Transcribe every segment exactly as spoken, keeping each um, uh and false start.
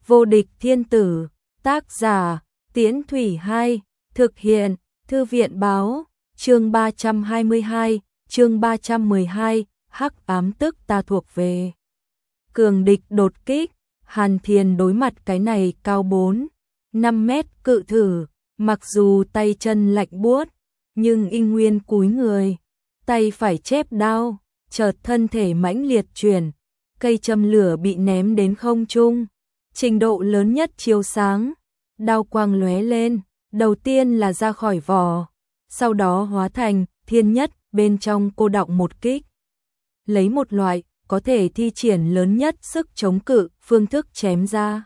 Vô địch thiên tử, tác giả, Tiễn Thủy hai, thực hiện, Thư viện báo, chương ba trăm hai mươi hai, chương ba trăm mười hai, hắc ám tức ta thuộc về. Cường địch đột kích, Hàn Thiền đối mặt cái này cao bốn, năm mét cự thử, mặc dù tay chân lạnh buốt, nhưng y nguyên cúi người, tay phải chép đao, chợt thân thể mãnh liệt chuyển, cây châm lửa bị ném đến không trung, trình độ lớn nhất chiếu sáng, đao quang lóe lên, đầu tiên là ra khỏi vỏ, sau đó hóa thành thiên nhất, bên trong cô đọng một kích. Lấy một loại có thể thi triển lớn nhất sức chống cự, phương thức chém ra.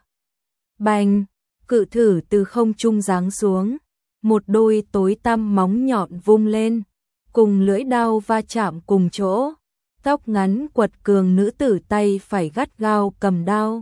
Bành, cự thử từ không trung giáng xuống, một đôi tối tăm móng nhọn vung lên, cùng lưỡi đao va chạm cùng chỗ. Tóc ngắn quật cường nữ tử tay phải gắt gao cầm đao,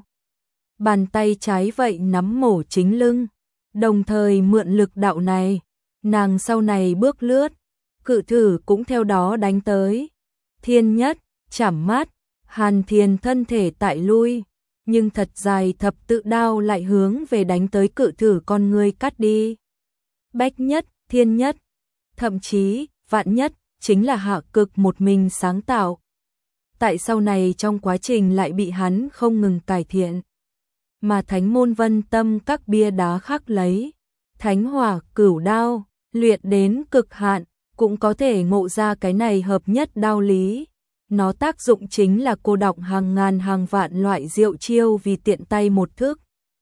bàn tay trái vậy nắm mổ chính lưng, đồng thời mượn lực đạo này, nàng sau này bước lướt, cự thử cũng theo đó đánh tới. Thiên nhất, chảm mát, Hàn Thiền thân thể tại lui, nhưng thật dài thập tự đao lại hướng về đánh tới cự thử con người cắt đi. Bách nhất, thiên nhất, thậm chí vạn nhất, chính là hạ cực một mình sáng tạo. Tại sau này trong quá trình lại bị hắn không ngừng cải thiện. Mà Thánh môn Vân Tâm các bia đá khắc lấy, Thánh hỏa cửu đao, luyện đến cực hạn, cũng có thể ngộ ra cái này hợp nhất đao lý. Nó tác dụng chính là cô đọng hàng ngàn hàng vạn loại diệu chiêu vì tiện tay một thức.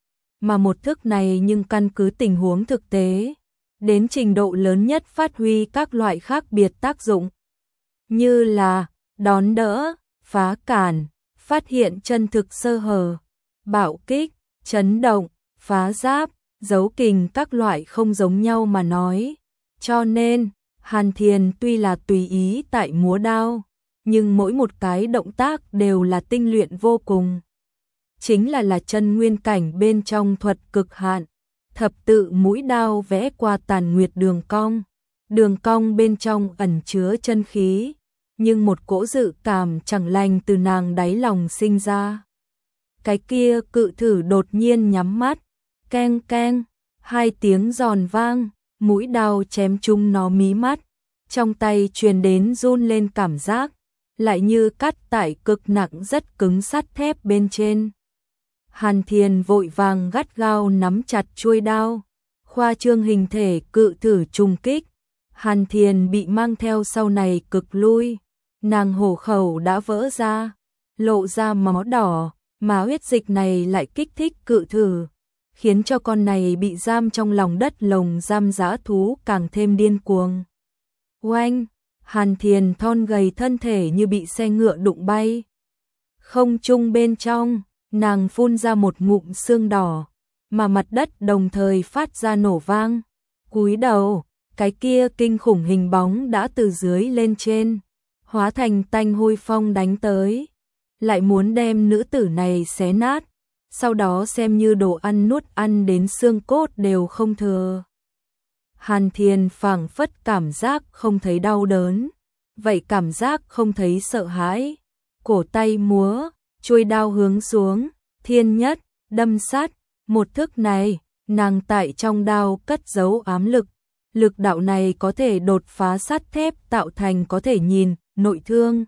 Mà một thức này nhưng căn cứ tình huống thực tế, đến trình độ lớn nhất phát huy các loại khác biệt tác dụng. Như là đón đỡ, phá cản, phát hiện chân thực sơ hở, bạo kích, chấn động, phá giáp, giấu kình các loại không giống nhau mà nói. Cho nên, Hàn Thiền tuy là tùy ý tại múa đao, nhưng mỗi một cái động tác đều là tinh luyện vô cùng. Chính là là chân nguyên cảnh bên trong thuật cực hạn, thập tự mũi đao vẽ qua tàn nguyệt đường cong, đường cong bên trong ẩn chứa chân khí, nhưng một cỗ dự cảm chẳng lành từ nàng đáy lòng sinh ra. Cái kia cự thử đột nhiên nhắm mắt, keng keng, hai tiếng giòn vang, mũi đao chém chung nó mí mắt, trong tay truyền đến run lên cảm giác, lại như cắt tại cực nặng rất cứng sắt thép bên trên. Hàn Thiền vội vàng gắt gao nắm chặt chuôi đao, khoa trương hình thể cự thử trùng kích, Hàn Thiền bị mang theo sau này cực lui, nàng hổ khẩu đã vỡ ra, lộ ra máu đỏ, mà huyết dịch này lại kích thích cự thử, khiến cho con này bị giam trong lòng đất lồng giam dã thú càng thêm điên cuồng. Oanh, Hàn Thiền thon gầy thân thể như bị xe ngựa đụng bay. Không trung bên trong, nàng phun ra một ngụm sương đỏ, mà mặt đất đồng thời phát ra nổ vang. Cúi đầu, cái kia kinh khủng hình bóng đã từ dưới lên trên, hóa thành tanh hôi phong đánh tới, lại muốn đem nữ tử này xé nát, sau đó xem như đồ ăn nuốt ăn đến xương cốt đều không thừa. Hàn Thiền phảng phất cảm giác không thấy đau đớn, vậy cảm giác không thấy sợ hãi, cổ tay múa, chuôi đao hướng xuống, thiên nhất, đâm sát, một thức này, nàng tại trong đao cất giấu ám lực, lực đạo này có thể đột phá sắt thép tạo thành có thể nhìn, nội thương.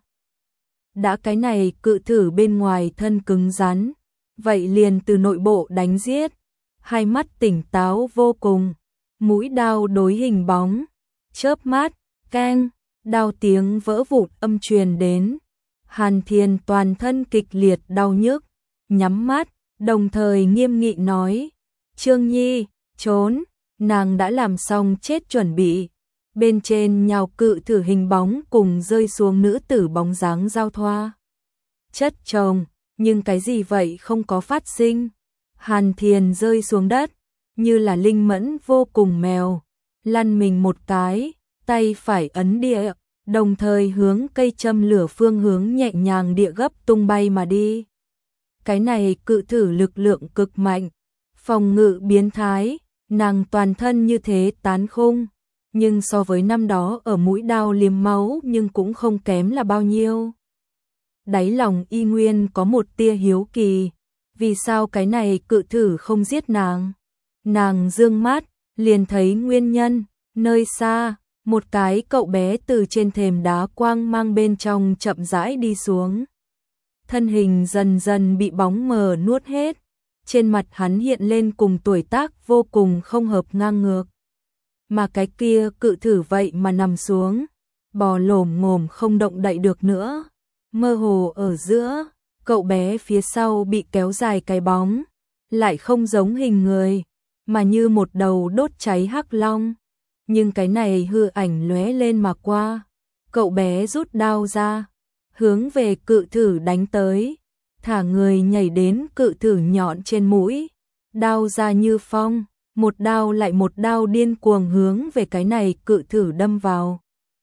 Đã cái này cự thử bên ngoài thân cứng rắn, vậy liền từ nội bộ đánh giết, hai mắt tỉnh táo vô cùng, mũi đao đối hình bóng, chớp mắt, keng, đao tiếng vỡ vụn âm truyền đến. Hàn Thiền toàn thân kịch liệt đau nhức, nhắm mắt, đồng thời nghiêm nghị nói, Trương Nhi, trốn, nàng đã làm xong chết chuẩn bị. Bên trên nhào cự thử hình bóng cùng rơi xuống nữ tử bóng dáng giao thoa. Chất chồng, nhưng cái gì vậy không có phát sinh. Hàn Thiền rơi xuống đất, như là linh mẫn vô cùng mèo, lăn mình một cái, tay phải ấn địa, đồng thời hướng cây châm lửa phương hướng nhẹ nhàng địa gấp tung bay mà đi. Cái này cự thử lực lượng cực mạnh, phòng ngự biến thái, nàng toàn thân như thế tán khung, nhưng so với năm đó ở mũi đao liếm máu nhưng cũng không kém là bao nhiêu. Đáy lòng y nguyên có một tia hiếu kỳ, vì sao cái này cự thử không giết nàng? Nàng dương mắt, liền thấy nguyên nhân, nơi xa, một cái cậu bé từ trên thềm đá quang mang bên trong chậm rãi đi xuống. Thân hình dần dần bị bóng mờ nuốt hết, trên mặt hắn hiện lên cùng tuổi tác vô cùng không hợp ngang ngược. Mà cái kia cự thử vậy mà nằm xuống, bò lổm ngổm không động đậy được nữa. Mơ hồ ở giữa, cậu bé phía sau bị kéo dài cái bóng, lại không giống hình người, mà như một đầu đốt cháy hắc long. Nhưng cái này hư ảnh lóe lên mà qua, cậu bé rút đao ra, hướng về cự thử đánh tới, thả người nhảy đến cự thử nhọn trên mũi, đao ra như phong, một đao lại một đao điên cuồng hướng về cái này cự thử đâm vào.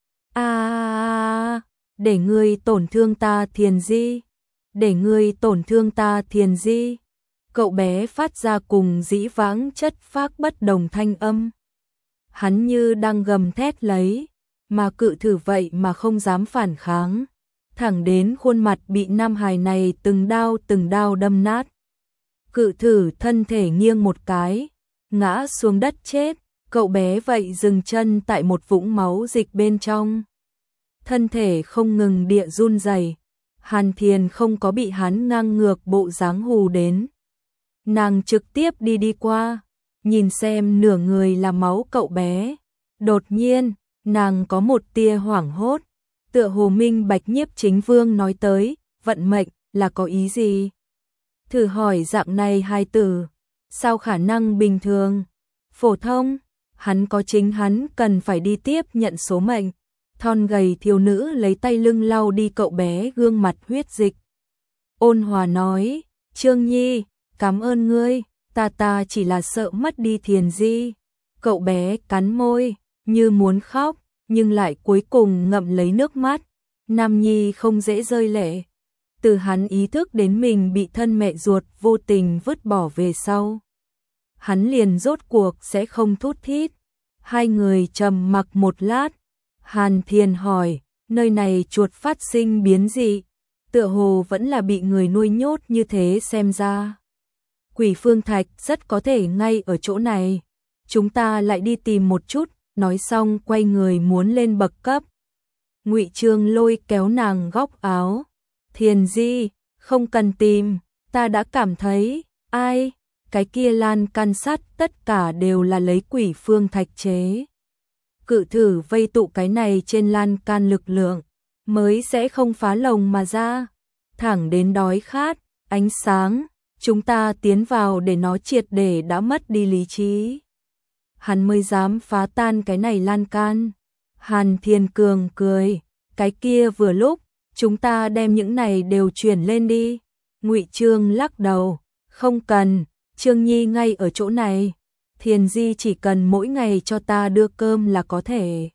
A, để ngươi tổn thương ta Thiền Di, để ngươi tổn thương ta Thiền Di. Cậu bé phát ra cùng dĩ vãng chất phác bất đồng thanh âm. Hắn như đang gầm thét lấy, mà cự thử vậy mà không dám phản kháng, thẳng đến khuôn mặt bị nam hài này từng đao từng đao đâm nát. Cự thử thân thể nghiêng một cái, ngã xuống đất chết, cậu bé vậy dừng chân tại một vũng máu dịch bên trong. Thân thể không ngừng địa run rẩy. Hàn Thiền không có bị hắn ngang ngược bộ dáng hù đến. Nàng trực tiếp đi đi qua, nhìn xem nửa người là máu cậu bé. Đột nhiên, nàng có một tia hoảng hốt, tựa hồ minh bạch Nhiếp Chính Vương nói tới, vận mệnh là có ý gì? Thử hỏi dạng này hai từ, sao khả năng bình thường, phổ thông, hắn có chính hắn cần phải đi tiếp nhận số mệnh. Thon gầy thiếu nữ lấy tay lưng lau đi cậu bé gương mặt huyết dịch. Ôn hòa nói, Trương Nhi, cảm ơn ngươi, ta ta chỉ là sợ mất đi Thiền Di. Cậu bé cắn môi, như muốn khóc, nhưng lại cuối cùng ngậm lấy nước mắt. Nam Nhi không dễ rơi lệ. Từ hắn ý thức đến mình bị thân mẹ ruột vô tình vứt bỏ về sau, hắn liền rốt cuộc sẽ không thút thít. Hai người trầm mặc một lát. Hàn Thiền hỏi, nơi này chuột phát sinh biến dị, tựa hồ vẫn là bị người nuôi nhốt như thế xem ra. Quỷ Phương Thạch rất có thể ngay ở chỗ này, chúng ta lại đi tìm một chút, nói xong quay người muốn lên bậc cấp. Ngụy Trương lôi kéo nàng góc áo, Thiền Di, không cần tìm, ta đã cảm thấy, ai, cái kia lan can sắt tất cả đều là lấy Quỷ Phương Thạch chế. Cự thử vây tụ cái này trên lan can lực lượng, mới sẽ không phá lồng mà ra. Thẳng đến đói khát, ánh sáng, chúng ta tiến vào để nó triệt để đã mất đi lý trí. Hắn mới dám phá tan cái này lan can. Hàn Thiên Cường cười, cái kia vừa lúc, chúng ta đem những này đều chuyển lên đi. Ngụy Trương lắc đầu, không cần, Trương Nhi ngay ở chỗ này. Thiền Di chỉ cần mỗi ngày cho ta đưa cơm là có thể.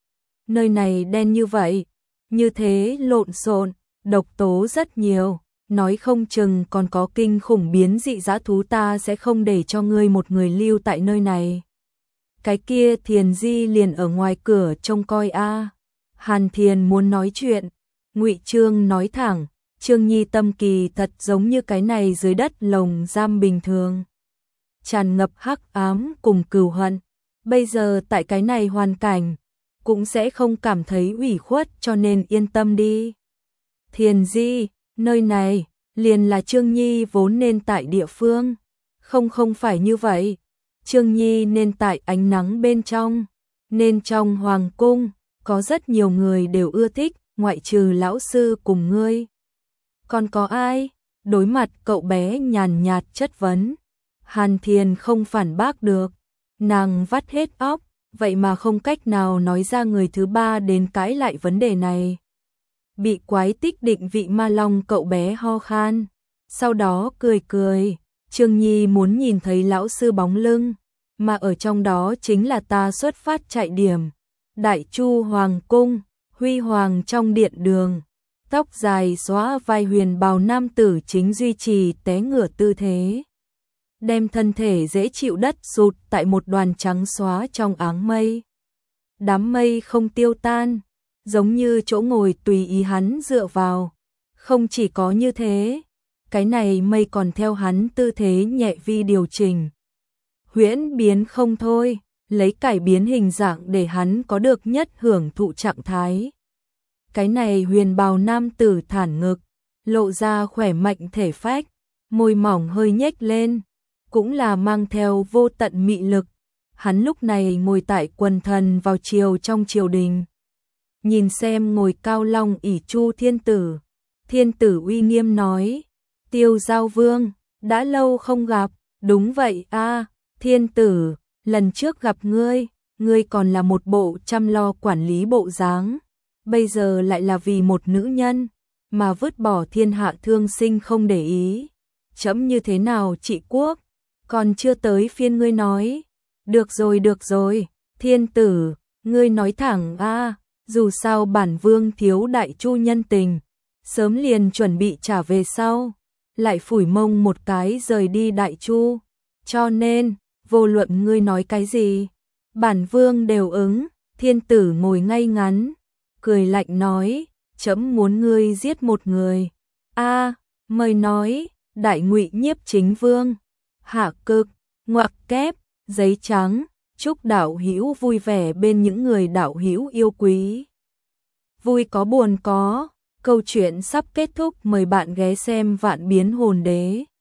Nơi này đen như vậy, như thế lộn xộn, độc tố rất nhiều, nói không chừng còn có kinh khủng biến dị dã thú, ta sẽ không để cho ngươi một người lưu tại nơi này. Cái kia Thiền Di liền ở ngoài cửa trông coi a. Hàn Thiền muốn nói chuyện, Ngụy Trương nói thẳng, Trương Nhi tâm kỳ thật giống như cái này dưới đất lồng giam bình thường, tràn ngập hắc ám cùng cừu hận. Bây giờ tại cái này hoàn cảnh, cũng sẽ không cảm thấy ủy khuất, cho nên yên tâm đi. Thiền Di, nơi này, liền là Trương Nhi vốn nên tại địa phương. Không không phải như vậy. Trương Nhi nên tại ánh nắng bên trong, nên trong hoàng cung, có rất nhiều người đều ưa thích, ngoại trừ lão sư cùng ngươi. Còn có ai? Đối mặt cậu bé nhàn nhạt chất vấn, Hàn Thiền không phản bác được, nàng vắt hết óc, vậy mà không cách nào nói ra người thứ ba đến cãi lại vấn đề này. Bị quái tích định vị ma long cậu bé ho khan, sau đó cười cười, Trương Nhi muốn nhìn thấy lão sư bóng lưng, mà ở trong đó chính là ta xuất phát chạy điểm. Đại Chu Hoàng Cung, huy hoàng trong điện đường, tóc dài xóa vai huyền bào nam tử chính duy trì té ngửa tư thế, đem thân thể dễ chịu đất sụt tại một đoàn trắng xóa trong áng mây. Đám mây không tiêu tan, giống như chỗ ngồi tùy ý hắn dựa vào. Không chỉ có như thế, cái này mây còn theo hắn tư thế nhẹ vi điều chỉnh. Huyễn biến không thôi, lấy cải biến hình dạng để hắn có được nhất hưởng thụ trạng thái. Cái này huyền bào nam tử thản ngực, lộ ra khỏe mạnh thể phách, môi mỏng hơi nhếch lên, cũng là mang theo vô tận mị lực. Hắn lúc này ngồi tại quần thần vào chiều trong triều đình. Nhìn xem ngồi cao long ỷ chu thiên tử. Thiên tử uy nghiêm nói, Tiêu Giao Vương, đã lâu không gặp. Đúng vậy a, thiên tử, lần trước gặp ngươi, ngươi còn là một bộ chăm lo quản lý bộ dáng, bây giờ lại là vì một nữ nhân mà vứt bỏ thiên hạ thương sinh không để ý. Chấm như thế nào trị quốc, còn chưa tới phiên ngươi nói. Được rồi được rồi, thiên tử, ngươi nói thẳng a, dù sao bản vương thiếu đại chu nhân tình, sớm liền chuẩn bị trả về sau, lại phủi mông một cái rời đi đại chu, cho nên, vô luận ngươi nói cái gì, bản vương đều ứng. Thiên tử ngồi ngay ngắn, cười lạnh nói, chấm muốn ngươi giết một người. A, mời nói, đại ngụy nhiếp chính vương. Hạ cực, ngoặc kép, giấy trắng, chúc đạo hữu vui vẻ bên những người đạo hữu yêu quý. Vui có buồn có, câu chuyện sắp kết thúc, mời bạn ghé xem Vạn Biến Hồn Đế.